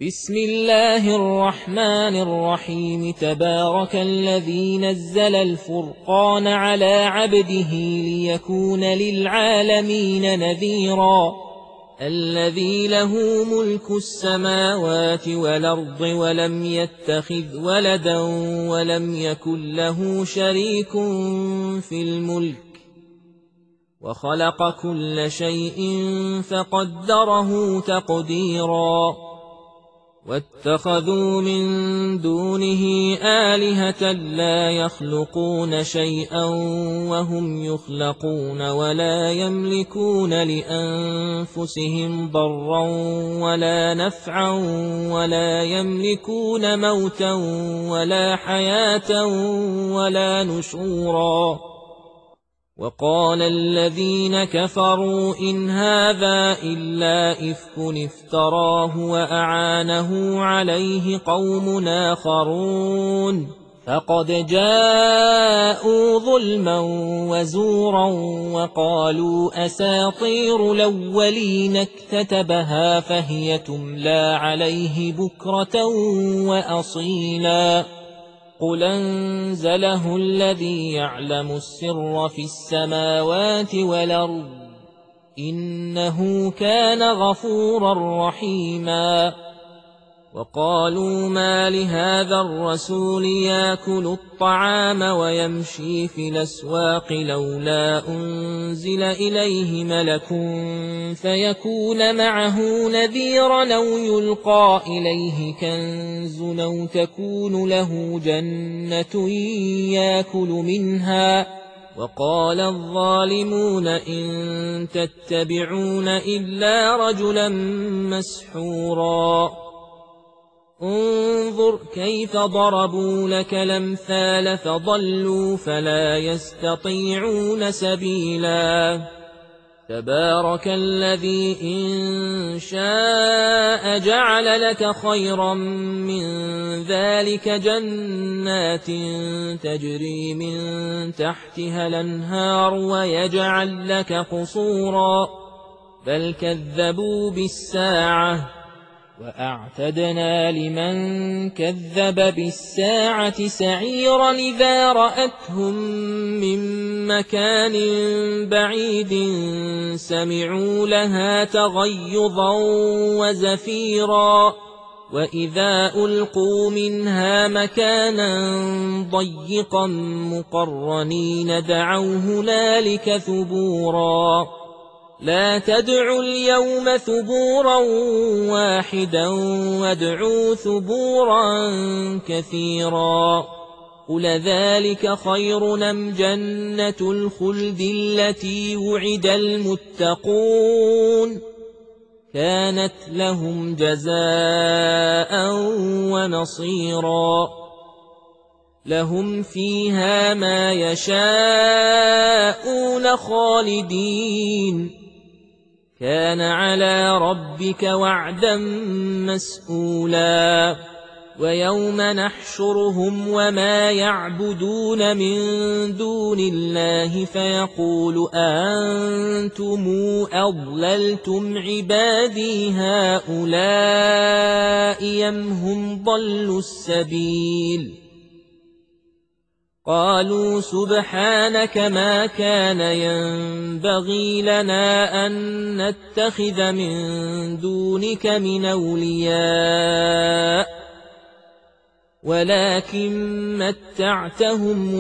بسم الله الرحمن الرحيم. تبارك الذي نزل الفرقان على عبده ليكون للعالمين نذيرا. الذي له ملك السماوات والأرض ولم يتخذ ولدا ولم يكن له شريك في الملك وخلق كل شيء فقدره تقديرا. واتخذوا من دونه آلهة لا يخلقون شيئا وهم يخلقون ولا يملكون لأنفسهم ضرا ولا نفعا ولا يملكون موتا ولا حياة ولا نشورا. وقال الذين كفروا إن هذا إلا إفك افتراه وأعانه عليه قوم آخرون فقد جاءوا ظلما وزورا وقالوا أساطير الأولين اكتتبها فهي تملى عليه بكرة وأصيلا. قل أنزله الذي يعلم السر في السماوات والأرض إنه كان غفورا رحيما. وقالوا ما لهذا الرسول يأكل الطعام ويمشي في الأسواق لولا أنزل إليه ملك فيكون معه نذيرا أو يلقى إليه كنز أو تكون له جنة يأكل منها. وقال الظالمون إن تتبعون إلا رجلا مسحورا. انظر كيف ضربوا لك الأمثال فضلوا فلا يستطيعون سبيلا. تبارك الذي إن شاء جعل لك خيرا من ذلك جنات تجري من تحتها الأنهار ويجعل لك قصورا بل كذبوا بالساعة وأعتدنا لمن كذب بالساعة سعيرا إذا رأتهم من مكان بعيد سمعوا لها تغيظا وزفيرا. وإذا ألقوا منها مكانا ضيقا مقرنين دعوا هنالك ثبورا. لا تدعوا اليوم ثبورا واحدا وادعوا ثبورا كثيرا. قل ذلك خير أم جنة الخلد التي وعد المتقون كانت لهم جزاء ونصيرا. لهم فيها ما يشاءون خالدين كان على ربك وعدا مسئولا. ويوم نحشرهم وما يعبدون من دون الله فيقول أنتم أضللتم عبادي هؤلاء أم هم ضلوا السبيل. قالوا سبحانك ما كان ينبغي لنا أن نتخذ من دونك من أولياء ولكن متعتهم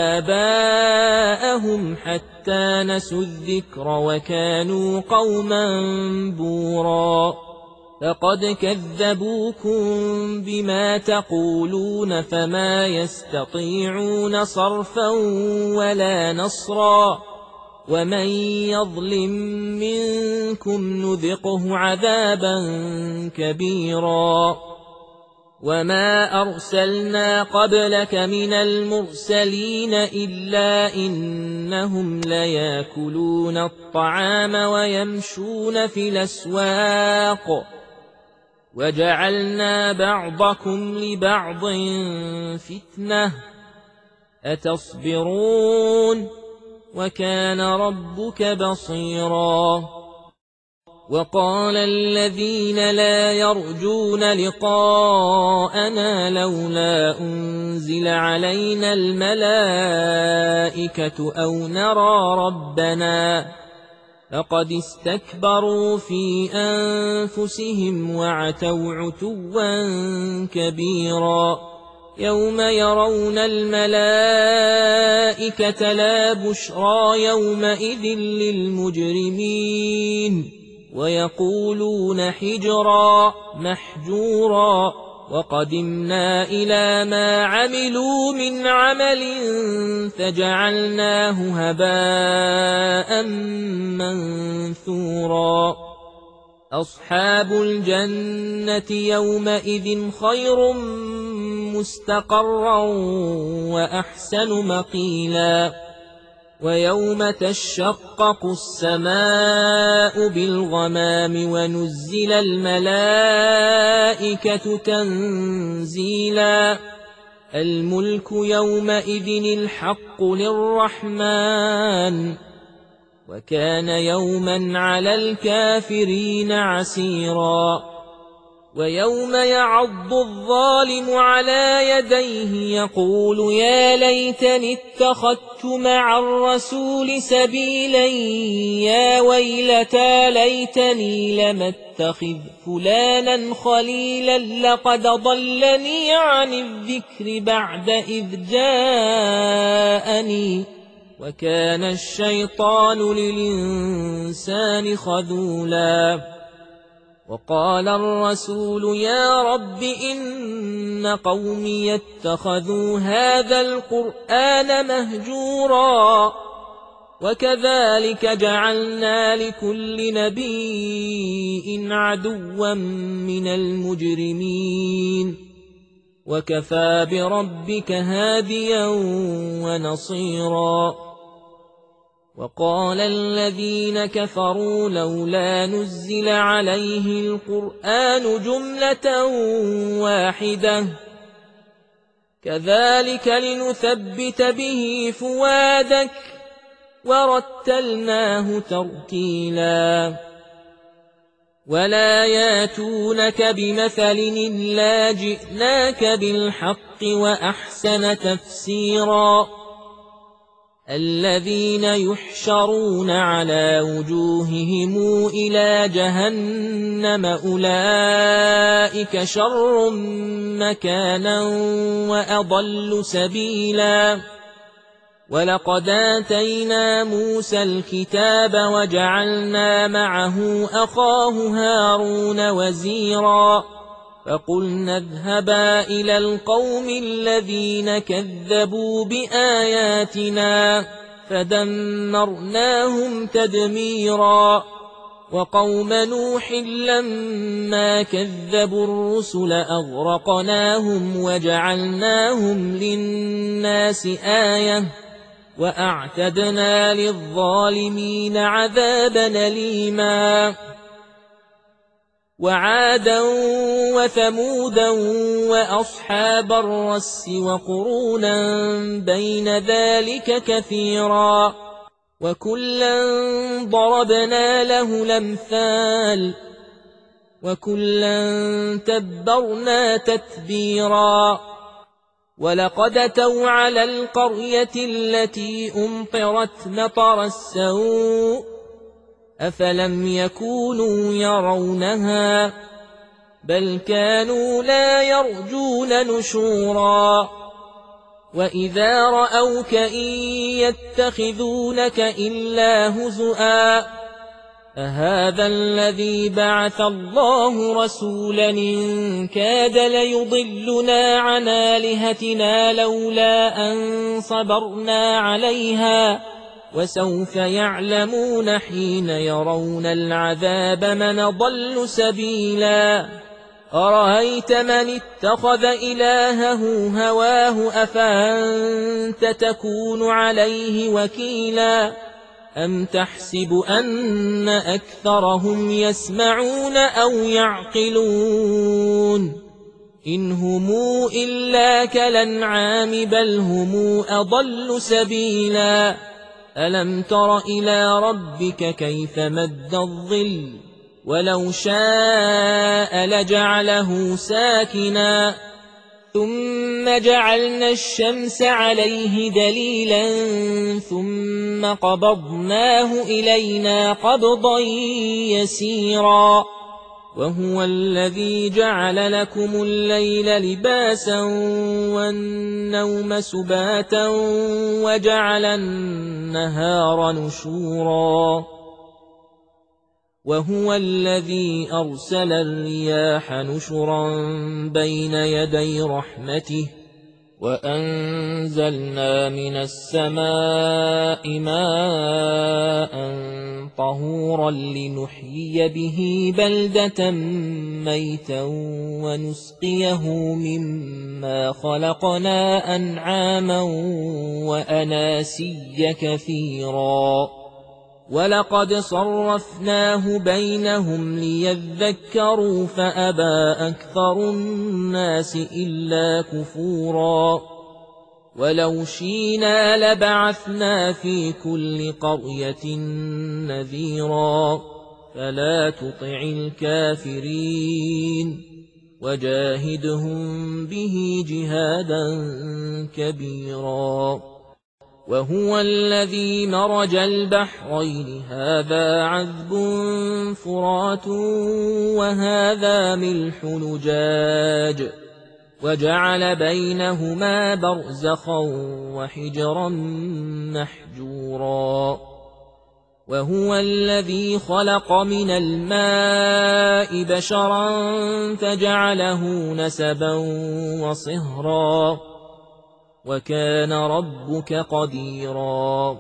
وآباءهم حتى نسوا الذكر وكانوا قوما بورا. فقد كذبوكم بما تقولون فما يستطيعون صرفا ولا نصرا. ومن يظلم منكم نذقه عذابا كبيرا. وما أرسلنا قبلك من المرسلين إلا إنهم ليأكلون الطعام ويمشون في الأسواق وجعلنا بعضكم لبعض فتنة أتصبرون وكان ربك بصيرا. وقال الذين لا يرجون لقاءنا لولا أنزل علينا الملائكة أو نرى ربنا لقد استكبروا في أنفسهم وعتوا عتوا كبيرا يوم يرون الملائكة لا بشرى يومئذ للمجرمين ويقولون حجرا محجورا وقدمنا إلى ما عملوا من عمل فجعلناه هباء منثورا أصحاب الجنة يومئذ خير مستقرا وأحسن مقيلا ويوم تشقق السماء بالغمام ونزل الملائكة تنزيلا الملك يومئذ الحق للرحمن وكان يوما على الكافرين عسيرا ويوم يعض الظالم على يديه يقول يا ليتني اتخذت مع الرسول سبيلا يا ويلتى ليتني لم اتخذ فلانا خليلا لقد ضلني عن الذكر بعد إذ جاءني وكان الشيطان للإنسان خذولا وقال الرسول يا رب إن قومي اتخذوا هذا القرآن مهجورا وكذلك جعلنا لكل نبي عدوا من المجرمين وكفى بربك هاديا ونصيرا وقال الذين كفروا لولا نزل عليه القرآن جملة واحدة كذلك لنثبت به فؤادك ورتلناه ترتيلا ولا ياتونك بمثل إلا جئناك بالحق وأحسن تفسيرا الذين يحشرون على وجوههم إلى جهنم أولئك شر مكانا وأضل سبيلا ولقد آتينا موسى الكتاب وجعلنا معه أخاه هارون وزيرا فقلنا اذهبا إلى القوم الذين كذبوا بآياتنا فدمرناهم تدميرا وقوم نوح لما كذبوا الرسل أغرقناهم وجعلناهم للناس آية وأعتدنا للظالمين عذابا أليما وعادا وثمودا وأصحاب الرس وقرونا بين ذلك كثيرا وكلا ضربنا له الأمثال وكلا تبرنا تتبيرا ولقد أتوا على القرية التي أمطرت مطر السوء أفلم يكونوا يرونها بل كانوا لا يرجون نشورا وإذا رأوك إن يتخذونك إلا هزؤا أهذا الذي بعث الله رسولا إن كاد ليضلنا عن آلهتنا لولا أن صبرنا عليها وسوف يعلمون حين يرون العذاب من ضل سبيلا أرأيت من اتخذ إلهه هواه أفأنت تكون عليه وكيلا أم تحسب أن أكثرهم يسمعون أو يعقلون إن هم إلا كالأنعام بل هم أضل سبيلا ألم تر إلى ربك كيف مد الظل ولو شاء لجعله ساكنا ثم جعلنا الشمس عليه دليلا ثم قبضناه إلينا قبضا يسيرا وهو الذي جعل لكم الليل لباسا والنوم سباتا وجعل النهار نشورا وهو الذي أرسل الرياح نشرا بين يدي رحمته وأنزلنا من السماء ماء طهورا لنحيي به بلدة ميتا ونسقيه مما خلقنا أنعاما وأناسيا كثيرا ولقد صرفناه بينهم ليذكروا فأبى أكثر الناس إلا كفورا ولو شئنا لبعثنا في كل قرية نذيرا فلا تطع الكافرين وجاهدهم به جهادا كبيرا وهو الذي مرج البحرين هذا عذب فرات وهذا ملح نجاج وجعل بينهما برزخا وحجرا محجورا وهو الذي خلق من الماء بشرا فجعله نسبا وصهرا وكان ربك قديرا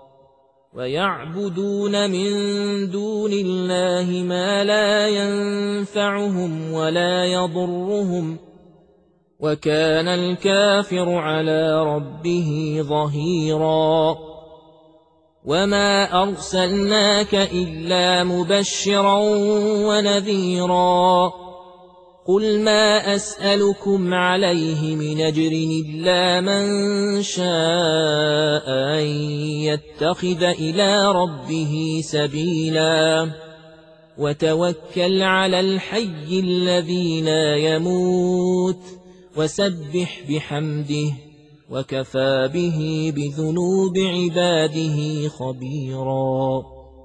ويعبدون من دون الله ما لا ينفعهم ولا يضرهم وكان الكافر على ربه ظهيرا وما أرسلناك إلا مبشرا ونذيرا قل ما أسألكم عليه من أجر إلا من شاء أن يتخذ إلى ربه سبيلا وتوكل على الحي الذي لا يموت وسبح بحمده وكفى به بذنوب عباده خبيرا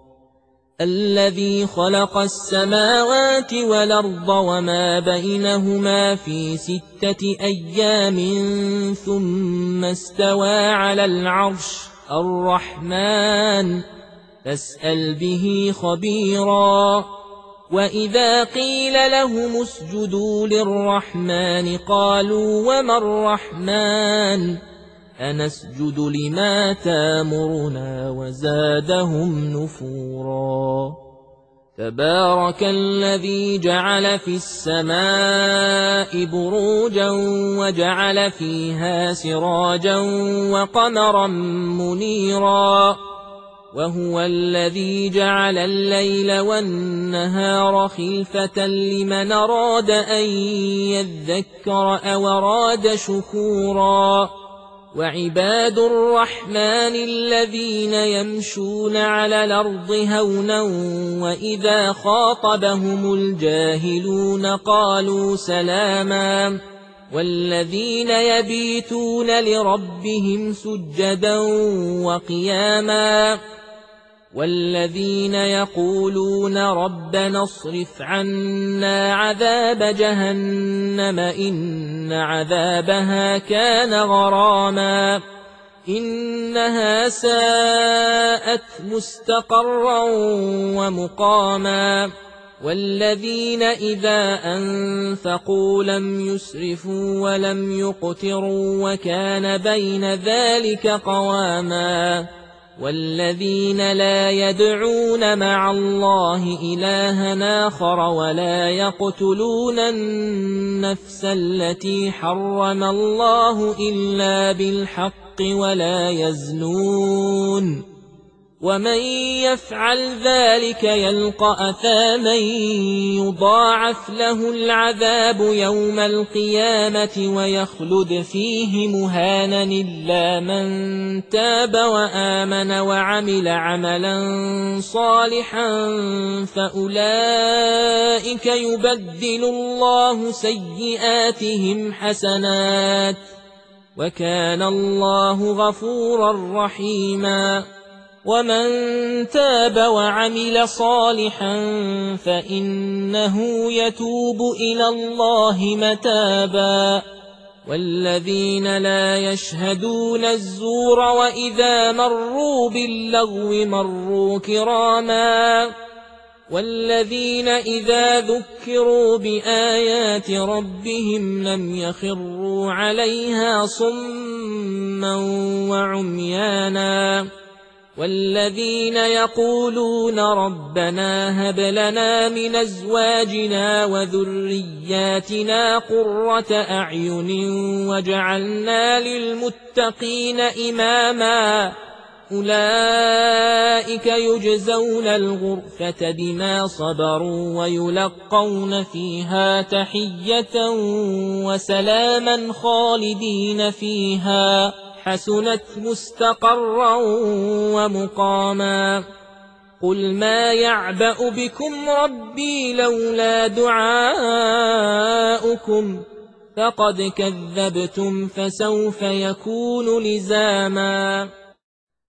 الذي خلق السماوات والأرض وما بينهما في 6 أيام ثم استوى على العرش الرحمن فاسأل به خبيرا وإذا قيل لهم اسجدوا للرحمن قالوا وما الرحمن أنسجد لما تامرنا وزادهم نفورا تبارك الذي جعل في السماء بروجا وجعل فيها سراجا وقمرا منيرا وهو الذي جعل الليل والنهار خلفة لمن أراد أن يذكر أو أراد شكورا وعباد الرحمن الذين يمشون على الأرض هونا وإذا خاطبهم الجاهلون قالوا سلاما والذين يبيتون لربهم سجدا وقياما والذين يقولون ربنا اصرف عنا عذاب جهنم إن عذابها كان غراما إنها ساءت مستقرا ومقاما والذين إذا أنفقوا لم يسرفوا ولم يقتروا وكان بين ذلك قواما والذين لا يدعون مع الله إلها آخر ولا يقتلون النفس التي حرم الله إلا بالحق ولا يزنون ومن يفعل ذلك يلقى أثاما يضاعف له العذاب يوم القيامة ويخلد فيه مهانا إلا من تاب وآمن وعمل عملا صالحا فأولئك يبدل الله سيئاتهم حسنات وكان الله غفورا رحيما ومن تاب وعمل صالحا فإنه يتوب إلى الله متابا والذين لا يشهدون الزور وإذا مروا باللغو مروا كراما والذين إذا ذكروا بآيات ربهم لم يخروا عليها صما وعميانا والذين يقولون ربنا هب لنا من أزواجنا وذرياتنا قرة أعين واجعلنا للمتقين إماما أولئك يجزون الغرفة بما صبروا ويلقون فيها تحية وسلاما خالدين فيها حسنت مستقرا ومقاما قل ما يعبأ بكم ربي لولا دعاؤكم فقد كذبتم فسوف يكون لزاما